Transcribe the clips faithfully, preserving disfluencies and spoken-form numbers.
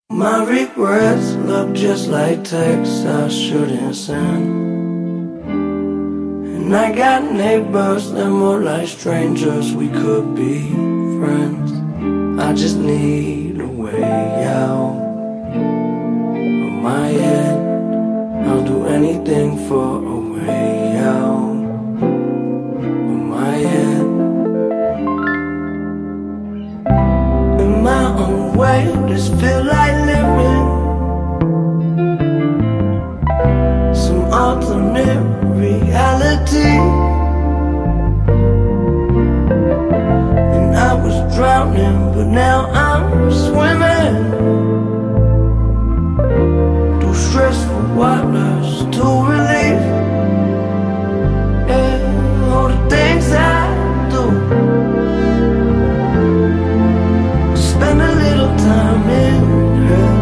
My regrets look just like texts I shouldn't send. And I got neighbors, they're more like strangers, we could be friends. I just need a way out of my head. I'll do anything for a way out of my head. In my own way, this feel like living some alternate reality. And I was drowning, but now I'm swimming through stressful waters to relief. Yeah, all the things I do, spend a little time in hell.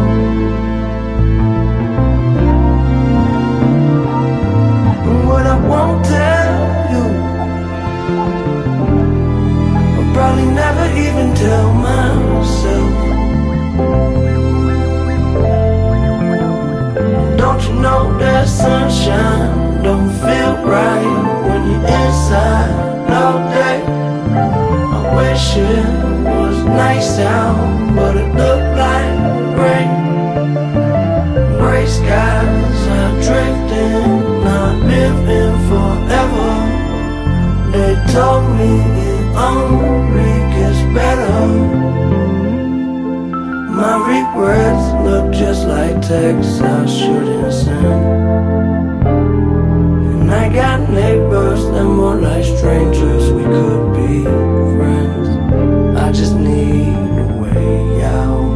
And what I won't tell you, I'll probably never even tell myself. Don't you know that sunshine don't feel right when you're inside all day? I wish it was nice out, but it looked like rain. Gray skies are drifting, not living forever. They told me it only gets better. My regrets look just like texts I shouldn't send. And I got neighbors, they're more like strangers, we could be friends. I just need a way out.